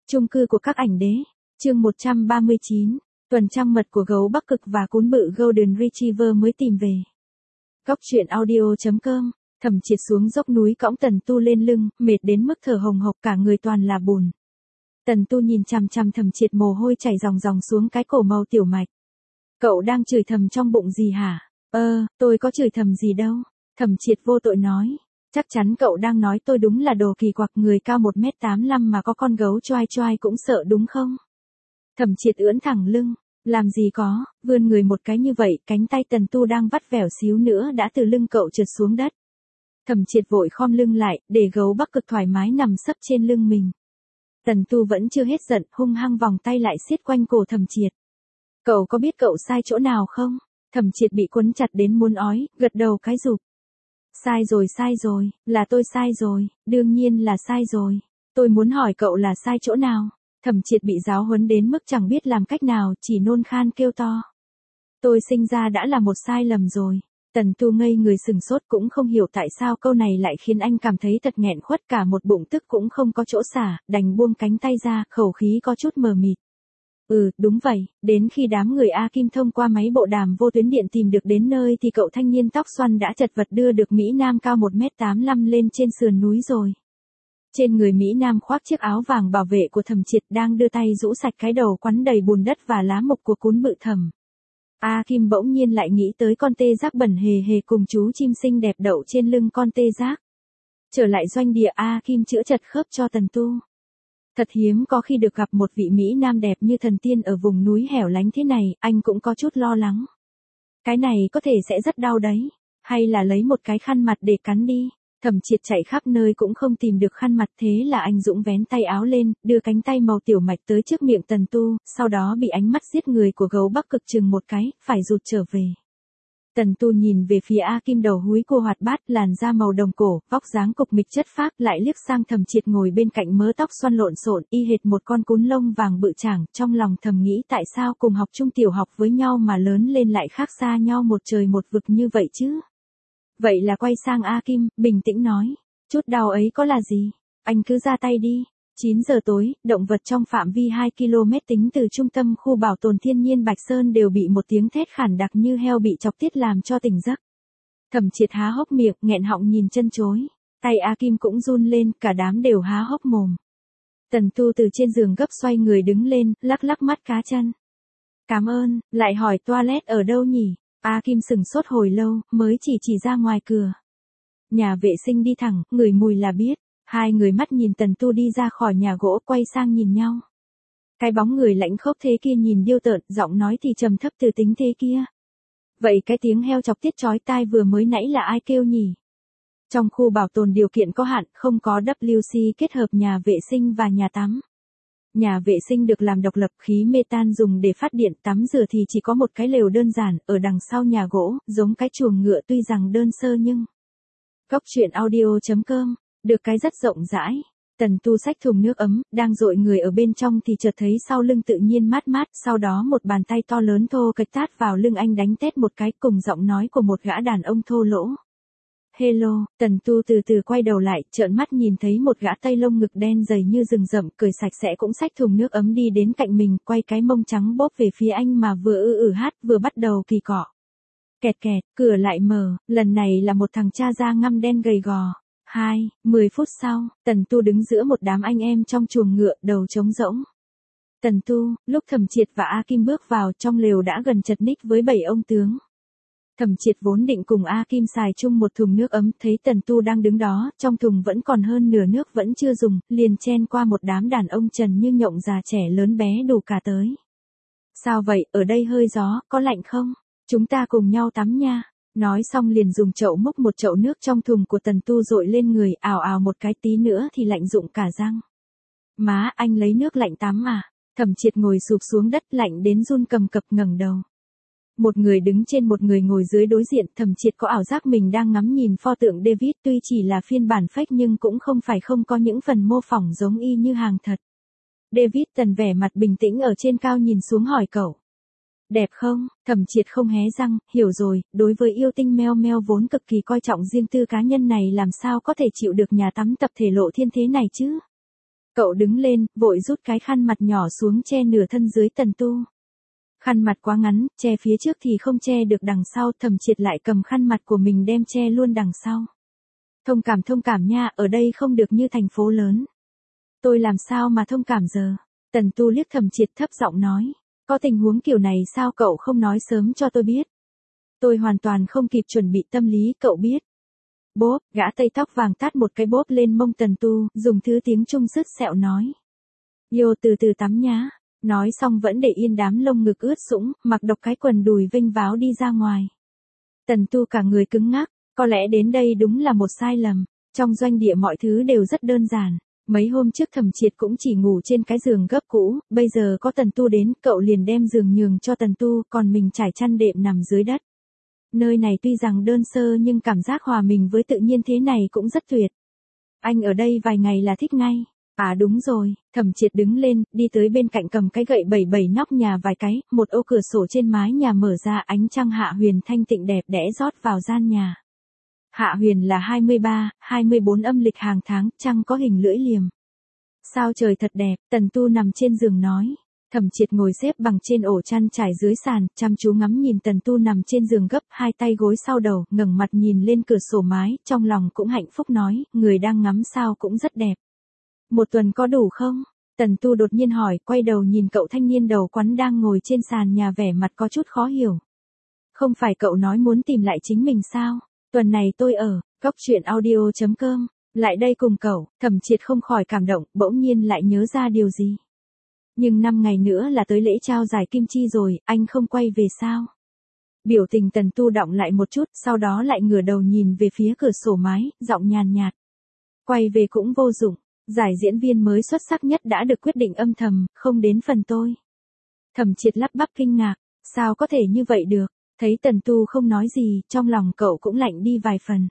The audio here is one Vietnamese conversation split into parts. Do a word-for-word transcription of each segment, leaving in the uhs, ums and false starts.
Chung cư của các ảnh đế. Chương một trăm ba mươi chín. Tuần trăng mật của gấu Bắc Cực và cún bự Golden Retriever mới tìm về. Góc truyện audio chấm com. Thẩm Triệt xuống dốc núi cõng Tần Tu lên lưng, mệt đến mức thở hồng hộc cả người toàn là bùn. Tần Tu nhìn chằm chằm Thẩm Triệt, mồ hôi chảy ròng ròng xuống cái cổ màu tiểu mạch. Cậu đang chửi thầm trong bụng gì hả? Ơ, tôi có chửi thầm gì đâu. Thẩm Triệt vô tội nói. Chắc chắn cậu đang nói tôi đúng là đồ kỳ quặc, người cao một mét tám mươi lăm mà có con gấu choai choai cũng sợ đúng không? Thẩm Triệt ưỡn thẳng lưng. Làm gì có, vươn người một cái như vậy, cánh tay Tần Tu đang vắt vẻo xíu nữa đã từ lưng cậu trượt xuống đất. Thẩm Triệt vội khom lưng lại, để gấu Bắc Cực thoải mái nằm sấp trên lưng mình. Tần Tu vẫn chưa hết giận, hung hăng vòng tay lại siết quanh cổ Thẩm Triệt. Cậu có biết cậu sai chỗ nào không? Thẩm Triệt bị quấn chặt đến muốn ói, gật đầu cái rụp. Sai rồi sai rồi, là tôi sai rồi, đương nhiên là sai rồi. Tôi muốn hỏi cậu là sai chỗ nào? Thẩm Triệt bị giáo huấn đến mức chẳng biết làm cách nào, chỉ nôn khan kêu to. Tôi sinh ra đã là một sai lầm rồi. Tần Tu ngây người sừng sốt, cũng không hiểu tại sao câu này lại khiến anh cảm thấy thật nghẹn khuất, cả một bụng tức cũng không có chỗ xả, đành buông cánh tay ra, khẩu khí có chút mờ mịt. Ừ, đúng vậy, đến khi đám người A Kim thông qua máy bộ đàm vô tuyến điện tìm được đến nơi thì cậu thanh niên tóc xoăn đã chật vật đưa được Mỹ Nam cao một mét tám mươi lăm lên trên sườn núi rồi. Trên người Mỹ Nam khoác chiếc áo vàng bảo vệ của Thẩm Triệt, đang đưa tay rũ sạch cái đầu quắn đầy bùn đất và lá mục của cún bự Thẩm. A Kim bỗng nhiên lại nghĩ tới con tê giác bẩn hề hề cùng chú chim xinh đẹp đậu trên lưng con tê giác. Trở lại doanh địa, A Kim chữa chật khớp cho Tần Tu. Thật hiếm có khi được gặp một vị Mỹ Nam đẹp như thần tiên ở vùng núi hẻo lánh thế này, anh cũng có chút lo lắng. Cái này có thể sẽ rất đau đấy, hay là lấy một cái khăn mặt để cắn đi. Thẩm Triệt chạy khắp nơi cũng không tìm được khăn mặt, thế là anh dũng vén tay áo lên, đưa cánh tay màu tiểu mạch tới trước miệng Tần Tu, sau đó bị ánh mắt giết người của gấu Bắc Cực chừng một cái, phải rụt trở về. Tần Tu nhìn về phía A Kim đầu húi cua hoạt bát, làn da màu đồng cổ, vóc dáng cục mịch chất phác, lại liếc sang Thẩm Triệt ngồi bên cạnh mớ tóc xoăn lộn xộn, y hệt một con cún lông vàng bự chảng, trong lòng thầm nghĩ tại sao cùng học chung tiểu học với nhau mà lớn lên lại khác xa nhau một trời một vực như vậy chứ? Vậy là quay sang A Kim, bình tĩnh nói, chút đau ấy có là gì, anh cứ ra tay đi. chín giờ tối, động vật trong phạm vi hai ki lô mét tính từ trung tâm khu bảo tồn thiên nhiên Bạch Sơn đều bị một tiếng thét khản đặc như heo bị chọc tiết làm cho tỉnh giấc. Thẩm Triệt há hốc miệng, nghẹn họng nhìn chân chối. Tay A Kim cũng run lên, cả đám đều há hốc mồm. Tần Tu từ trên giường gấp xoay người đứng lên, lắc lắc mắt cá chân. Cảm ơn, lại hỏi toilet ở đâu nhỉ? A Kim sừng sốt hồi lâu, mới chỉ chỉ ra ngoài cửa. Nhà vệ sinh đi thẳng, ngửi mùi là biết. Hai người mắt nhìn Tần Tu đi ra khỏi nhà gỗ, quay sang nhìn nhau. Cái bóng người lãnh khốc thế kia nhìn điêu tợn, giọng nói thì trầm thấp từ tính thế kia. Vậy cái tiếng heo chọc tiết chói tai vừa mới nãy là ai kêu nhỉ? Trong khu bảo tồn điều kiện có hạn, không có W C kết hợp nhà vệ sinh và nhà tắm. Nhà vệ sinh được làm độc lập, khí metan dùng để phát điện, tắm rửa thì chỉ có một cái lều đơn giản, ở đằng sau nhà gỗ, giống cái chuồng ngựa tuy rằng đơn sơ nhưng... Góc truyện audio chấm com. Được cái rất rộng rãi. Tần Tu xách thùng nước ấm, đang dội người ở bên trong thì chợt thấy sau lưng tự nhiên mát mát, sau đó một bàn tay to lớn thô kệch tát vào lưng anh, đánh tét một cái, cùng giọng nói của một gã đàn ông thô lỗ. Hello, Tần Tu từ từ quay đầu lại, trợn mắt nhìn thấy một gã tây lông ngực đen dày như rừng rậm, cười sạch sẽ cũng xách thùng nước ấm đi đến cạnh mình, quay cái mông trắng bốp về phía anh mà vừa ư ử hát, vừa bắt đầu kỳ cọ. Kẹt kẹt, cửa lại mở, lần này là một thằng cha da ngăm đen gầy gò. Hai, mười phút sau, Tần Tu đứng giữa một đám anh em trong chuồng ngựa, đầu trống rỗng. Tần Tu, lúc Thẩm Triệt và A Kim bước vào, trong lều đã gần chật ních với bảy ông tướng. Thẩm Triệt vốn định cùng A Kim xài chung một thùng nước ấm, thấy Tần Tu đang đứng đó, trong thùng vẫn còn hơn nửa nước vẫn chưa dùng, liền chen qua một đám đàn ông trần như nhộng, già trẻ lớn bé đủ cả tới. Sao vậy, ở đây hơi gió, có lạnh không? Chúng ta cùng nhau tắm nha. Nói xong liền dùng chậu múc một chậu nước trong thùng của Tần Tu dội lên người, ào ào một cái, tí nữa thì lạnh rụng cả răng. Má, anh lấy nước lạnh tắm à? Thẩm Triệt ngồi sụp xuống đất, lạnh đến run cầm cập, ngẩng đầu. Một người đứng trên, một người ngồi dưới đối diện, Thẩm Triệt có ảo giác mình đang ngắm nhìn pho tượng David, tuy chỉ là phiên bản fake nhưng cũng không phải không có những phần mô phỏng giống y như hàng thật. David Tần vẻ mặt bình tĩnh ở trên cao nhìn xuống hỏi cậu. Đẹp không? Thẩm Triệt không hé răng, hiểu rồi, đối với yêu tinh meo meo vốn cực kỳ coi trọng riêng tư cá nhân này làm sao có thể chịu được nhà tắm tập thể lộ thiên thế này chứ? Cậu đứng lên, vội rút cái khăn mặt nhỏ xuống che nửa thân dưới Tần Tu. Khăn mặt quá ngắn, che phía trước thì không che được đằng sau, Thẩm Triệt lại cầm khăn mặt của mình đem che luôn đằng sau. Thông cảm thông cảm nha, ở đây không được như thành phố lớn. Tôi làm sao mà thông cảm giờ? Tần Tu liếc Thẩm Triệt thấp giọng nói. Có tình huống kiểu này sao cậu không nói sớm cho tôi biết? Tôi hoàn toàn không kịp chuẩn bị tâm lý, cậu biết. Bốp, gã tây tóc vàng tát một cái bốp lên mông Tần Tu, dùng thứ tiếng Trung sứt sẹo nói. Yo từ từ tắm nhá. Nói xong vẫn để yên đám lông ngực ướt sũng, mặc độc cái quần đùi vênh váo đi ra ngoài. Tần Tu cả người cứng ngắc, có lẽ đến đây đúng là một sai lầm. Trong doanh địa mọi thứ đều rất đơn giản. Mấy hôm trước Thẩm Triệt cũng chỉ ngủ trên cái giường gấp cũ, bây giờ có Tần Tu đến, cậu liền đem giường nhường cho Tần Tu, còn mình trải chăn đệm nằm dưới đất. Nơi này tuy rằng đơn sơ nhưng cảm giác hòa mình với tự nhiên thế này cũng rất tuyệt. Anh ở đây vài ngày là thích ngay. À đúng rồi, Thẩm Triệt đứng lên, đi tới bên cạnh cầm cái gậy bảy bảy nóc nhà vài cái, một ô cửa sổ trên mái nhà mở ra, ánh trăng hạ huyền thanh tịnh đẹp đẽ rót vào gian nhà. Hạ huyền là hai mươi ba, hai mươi bốn âm lịch hàng tháng, trăng có hình lưỡi liềm. Sao trời thật đẹp, Tần Tu nằm trên giường nói. Thẩm Triệt ngồi xếp bằng trên ổ chăn trải dưới sàn, chăm chú ngắm nhìn Tần Tu nằm trên giường gấp hai tay gối sau đầu, ngẩng mặt nhìn lên cửa sổ mái, trong lòng cũng hạnh phúc nói, người đang ngắm sao cũng rất đẹp. Một tuần có đủ không? Tần Tu đột nhiên hỏi, quay đầu nhìn cậu thanh niên đầu quắn đang ngồi trên sàn nhà vẻ mặt có chút khó hiểu. Không phải cậu nói muốn tìm lại chính mình sao? Tuần này tôi ở, góc truyện audio chấm com, lại đây cùng cậu, Thẩm Triệt không khỏi cảm động, bỗng nhiên lại nhớ ra điều gì. Nhưng năm ngày nữa là tới lễ trao giải kim chi rồi, anh không quay về sao? Biểu tình Tần Tu đọng lại một chút, sau đó lại ngửa đầu nhìn về phía cửa sổ mái, giọng nhàn nhạt. Quay về cũng vô dụng. Giải diễn viên mới xuất sắc nhất đã được quyết định âm thầm, không đến phần tôi. Thẩm Triệt lắp bắp kinh ngạc, sao có thể như vậy được, thấy Tần Tu không nói gì, trong lòng cậu cũng lạnh đi vài phần.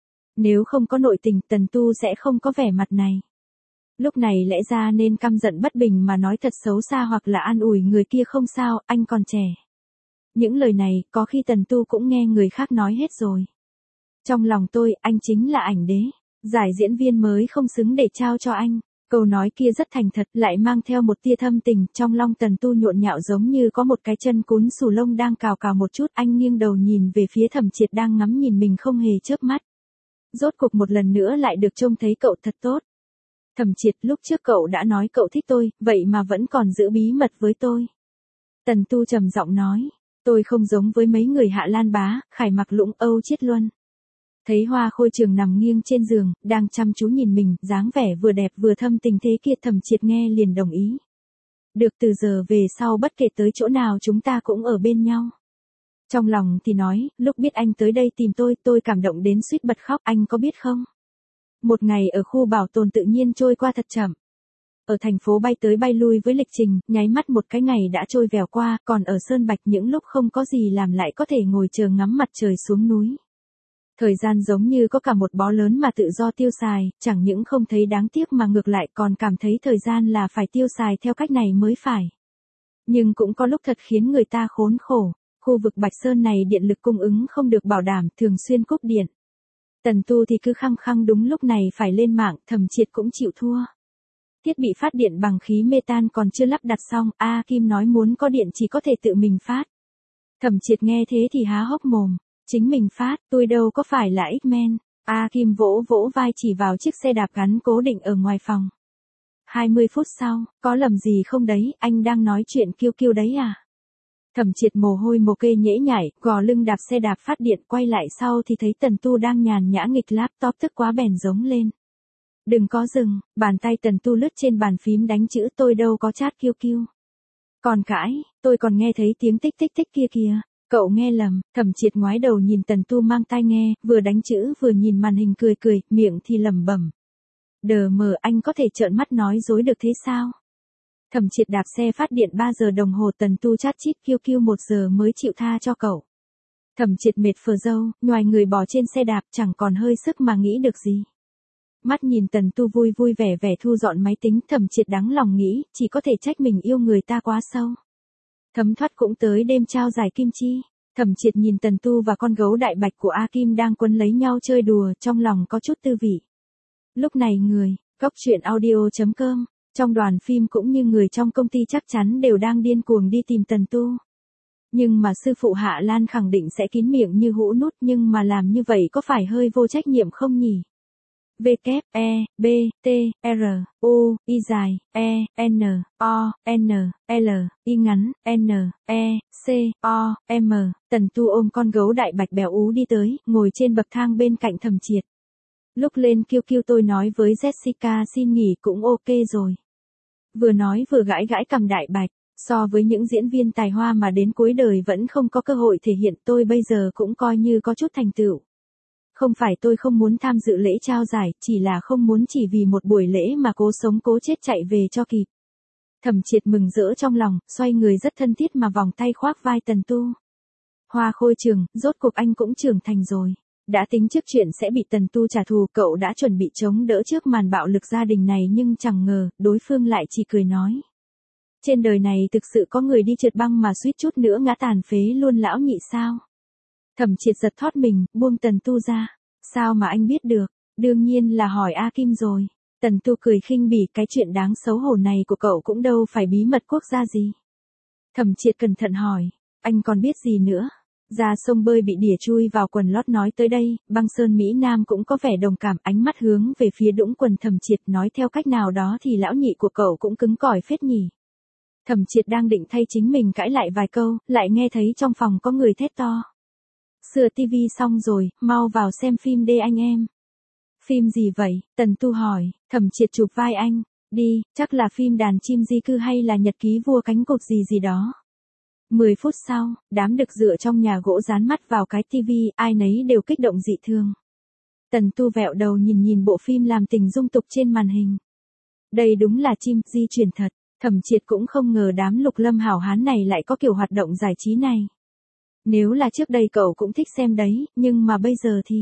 Nếu không có nội tình, Tần Tu sẽ không có vẻ mặt này. Lúc này lẽ ra nên căm giận bất bình mà nói thật xấu xa hoặc là an ủi người kia không sao, anh còn trẻ. Những lời này, có khi Tần Tu cũng nghe người khác nói hết rồi. Trong lòng tôi, anh chính là ảnh đế. Giải diễn viên mới không xứng để trao cho anh. Câu nói kia rất thành thật, lại mang theo một tia thâm tình, trong lòng Tần Tu nhộn nhạo giống như có một cái chân cún xù lông đang cào cào một chút, anh nghiêng đầu nhìn về phía Thẩm Triệt đang ngắm nhìn mình không hề chớp mắt. Rốt cuộc một lần nữa lại được trông thấy cậu thật tốt. Thẩm Triệt, lúc trước cậu đã nói cậu thích tôi, vậy mà vẫn còn giữ bí mật với tôi. Tần Tu trầm giọng nói, tôi không giống với mấy người Hạ Lan Bá, Khải Mặc Lũng, Âu Chiết Luân. Thấy Hoa Khôi Trường nằm nghiêng trên giường, đang chăm chú nhìn mình, dáng vẻ vừa đẹp vừa thâm tình thế kia, Thẩm Triệt nghe liền đồng ý. Được, từ giờ về sau bất kể tới chỗ nào chúng ta cũng ở bên nhau. Trong lòng thì nói, lúc biết anh tới đây tìm tôi, tôi cảm động đến suýt bật khóc, anh có biết không? Một ngày ở khu bảo tồn tự nhiên trôi qua thật chậm. Ở thành phố bay tới bay lui với lịch trình, nháy mắt một cái ngày đã trôi vèo qua, còn ở Sơn Bạch những lúc không có gì làm lại có thể ngồi chờ ngắm mặt trời xuống núi. Thời gian giống như có cả một bó lớn mà tự do tiêu xài, chẳng những không thấy đáng tiếc mà ngược lại còn cảm thấy thời gian là phải tiêu xài theo cách này mới phải. Nhưng cũng có lúc thật khiến người ta khốn khổ, khu vực Bạch Sơn này điện lực cung ứng không được bảo đảm, thường xuyên cúp điện. Tần Tu thì cứ khăng khăng đúng lúc này phải lên mạng, Thẩm Triệt cũng chịu thua. Thiết bị phát điện bằng khí metan còn chưa lắp đặt xong, A Kim nói muốn có điện chỉ có thể tự mình phát. Thẩm Triệt nghe thế thì há hốc mồm. Chính mình phát, tôi đâu có phải là X-Men. A Kim vỗ vỗ vai chỉ vào chiếc xe đạp gắn cố định ở ngoài phòng. hai mươi phút sau, có lầm gì không đấy, anh đang nói chuyện kiêu kiêu đấy à? Thẩm Triệt mồ hôi mồ kê nhễ nhảy, gò lưng đạp xe đạp phát điện, quay lại sau thì thấy Tần Tu đang nhàn nhã nghịch laptop, tức quá bèn giống lên. Đừng có dừng, bàn tay Tần Tu lướt trên bàn phím đánh chữ, tôi đâu có chat kiêu kiêu. Còn cãi, tôi còn nghe thấy tiếng tích tích tích kia kìa. Cậu nghe lầm, Thẩm Triệt ngoái đầu nhìn Tần Tu mang tai nghe, vừa đánh chữ vừa nhìn màn hình cười cười, miệng thì lẩm bẩm. Đờ mờ, anh có thể trợn mắt nói dối được thế sao? Thẩm Triệt đạp xe phát điện ba giờ đồng hồ, Tần Tu chat chít kiêu kiêu một giờ mới chịu tha cho cậu. Thẩm Triệt mệt phờ dâu, nhoài người bò trên xe đạp chẳng còn hơi sức mà nghĩ được gì. Mắt nhìn Tần Tu vui vui vẻ vẻ thu dọn máy tính, Thẩm Triệt đắng lòng nghĩ, chỉ có thể trách mình yêu người ta quá sâu. Thấm thoát cũng tới đêm trao giải kim chi. Thẩm Triệt nhìn Tần Tu và con gấu đại bạch của A Kim đang quấn lấy nhau chơi đùa, trong lòng có chút tư vị. Lúc này người, góc truyện audio chấm com Trong đoàn phim cũng như người trong công ty chắc chắn đều đang điên cuồng đi tìm Tần Tu. Nhưng mà sư phụ Hạ Lan khẳng định sẽ kín miệng như hũ nút, nhưng mà làm như vậy có phải hơi vô trách nhiệm không nhỉ? W, E, B, T, R, U, Y dài, E, N, O, N, L, Y ngắn, N, E, C, O, M. Tần Tu ôm con gấu đại bạch béo ú đi tới, ngồi trên bậc thang bên cạnh Thẩm Triệt. Lúc lên Q Q tôi nói với Jessica xin nghỉ cũng ok rồi. Vừa nói vừa gãi gãi cằm đại bạch. So với những diễn viên tài hoa mà đến cuối đời vẫn không có cơ hội thể hiện, tôi bây giờ cũng coi như có chút thành tựu. Không phải tôi không muốn tham dự lễ trao giải, chỉ là không muốn chỉ vì một buổi lễ mà cố sống cố chết chạy về cho kịp. Thẩm Triệt mừng rỡ trong lòng, xoay người rất thân thiết mà vòng tay khoác vai Tần Tu. Hoa khôi trường, rốt cuộc anh cũng trưởng thành rồi. Đã tính trước chuyện sẽ bị Tần Tu trả thù, cậu đã chuẩn bị chống đỡ trước màn bạo lực gia đình này, nhưng chẳng ngờ, đối phương lại chỉ cười nói. Trên đời này thực sự có người đi trượt băng mà suýt chút nữa ngã tàn phế luôn lão nhị sao? Thẩm Triệt giật thót mình, buông Tần Tu ra. Sao mà anh biết được? Đương nhiên là hỏi A Kim rồi. Tần Tu cười khinh bỉ, cái chuyện đáng xấu hổ này của cậu cũng đâu phải bí mật quốc gia gì. Thẩm Triệt cẩn thận hỏi, anh còn biết gì nữa? Ra sông bơi bị đỉa chui vào quần lót nói tới đây, băng sơn Mỹ Nam cũng có vẻ đồng cảm, ánh mắt hướng về phía đũng quần Thẩm Triệt, nói theo cách nào đó thì lão nhị của cậu cũng cứng cỏi phết nhỉ. Thẩm Triệt đang định thay chính mình cãi lại vài câu, lại nghe thấy trong phòng có người thét to. Sửa tivi xong rồi, mau vào xem phim đi anh em. Phim gì vậy? Tần Tu hỏi. Thẩm Triệt chụp vai anh. Đi, chắc là phim đàn chim di cư hay là nhật ký vua cánh cụt gì gì đó. Mười phút sau, đám đực dựa trong nhà gỗ dán mắt vào cái tivi, ai nấy đều kích động dị thường. Tần Tu vẹo đầu nhìn nhìn bộ phim làm tình dung tục trên màn hình. Đây đúng là chim di chuyển thật. Thẩm Triệt cũng không ngờ đám lục lâm hảo hán này lại có kiểu hoạt động giải trí này. Nếu là trước đây cậu cũng thích xem đấy, nhưng mà bây giờ thì...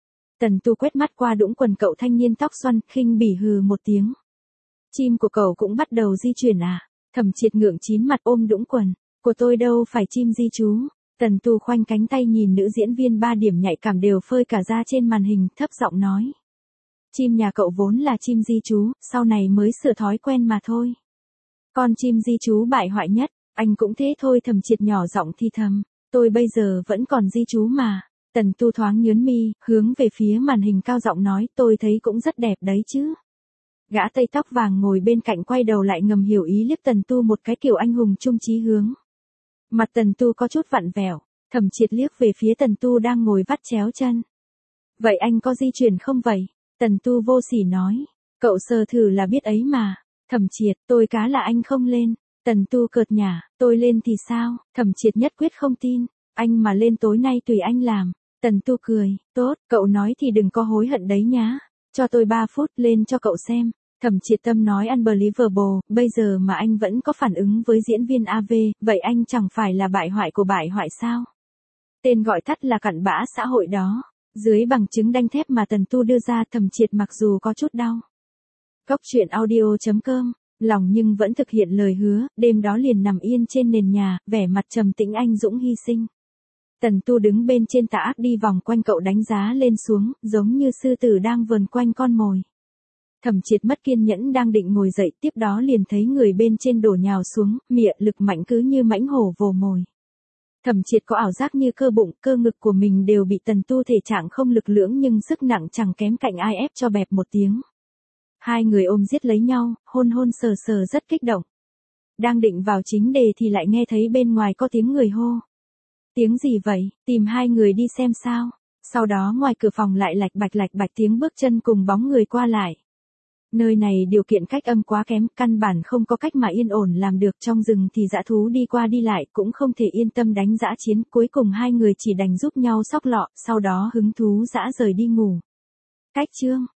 Tần Tu quét mắt qua đũng quần cậu thanh niên tóc xoăn, khinh bỉ hừ một tiếng. Chim của cậu cũng bắt đầu di chuyển à? Thẩm Triệt ngượng chín mặt ôm đũng quần. Của tôi đâu phải chim di chú. Tần Tu khoanh cánh tay nhìn nữ diễn viên ba điểm nhạy cảm đều phơi cả ra trên màn hình, thấp giọng nói. Chim nhà cậu vốn là chim di chú, sau này mới sửa thói quen mà thôi. Con chim di chú bại hoại nhất, anh cũng thế thôi. Thẩm Triệt nhỏ giọng thì thầm. Tôi bây giờ vẫn còn di chú mà. Tần Tu thoáng nhướng mi, hướng về phía màn hình cao giọng nói, tôi thấy cũng rất đẹp đấy chứ. Gã tây tóc vàng ngồi bên cạnh quay đầu lại ngầm hiểu ý liếc Tần Tu một cái kiểu anh hùng trung chí hướng. Mặt Tần Tu có chút vặn vẹo, Thẩm Triệt liếc về phía Tần Tu đang ngồi vắt chéo chân. Vậy anh có di chuyển không vậy? Tần Tu vô sỉ nói. Cậu sờ thử là biết ấy mà. Thẩm Triệt, tôi cá là anh không lên. Tần Tu cợt nhả, tôi lên thì sao? Thẩm Triệt nhất quyết không tin. Anh mà lên tối nay tùy anh làm. Tần Tu cười, tốt, cậu nói thì đừng có hối hận đấy nhá. Cho tôi ba phút lên cho cậu xem. Thẩm Triệt Tâm nói unbelievable, bây giờ mà anh vẫn có phản ứng với diễn viên a vê, vậy anh chẳng phải là bại hoại của bại hoại sao? Tên gọi tắt là cặn bã xã hội đó. Dưới bằng chứng đanh thép mà Tần Tu đưa ra, Thẩm Triệt mặc dù có chút đau. Góc truyện audio chấm com, lòng nhưng vẫn thực hiện lời hứa, đêm đó liền nằm yên trên nền nhà, vẻ mặt trầm tĩnh anh dũng hy sinh. Tần Tu đứng bên trên tà ác đi vòng quanh cậu đánh giá lên xuống, giống như sư tử đang vờn quanh con mồi. Thẩm Triệt mất kiên nhẫn đang định ngồi dậy, tiếp đó liền thấy người bên trên đổ nhào xuống, mịa lực mạnh cứ như mãnh hổ vồ mồi. Thẩm Triệt có ảo giác như cơ bụng, cơ ngực của mình đều bị Tần Tu thể trạng không lực lưỡng nhưng sức nặng chẳng kém cạnh ai ép cho bẹp một tiếng. Hai người ôm giết lấy nhau, hôn hôn sờ sờ rất kích động. Đang định vào chính đề thì lại nghe thấy bên ngoài có tiếng người hô. Tiếng gì vậy? Tìm hai người đi xem sao? Sau đó ngoài cửa phòng lại lạch bạch lạch bạch tiếng bước chân cùng bóng người qua lại. Nơi này điều kiện cách âm quá kém, căn bản không có cách mà yên ổn làm được, trong rừng thì dã thú đi qua đi lại cũng không thể yên tâm đánh dã chiến, cuối cùng hai người chỉ đành giúp nhau xóc lọ, sau đó hứng thú dã rời đi ngủ. Cách chương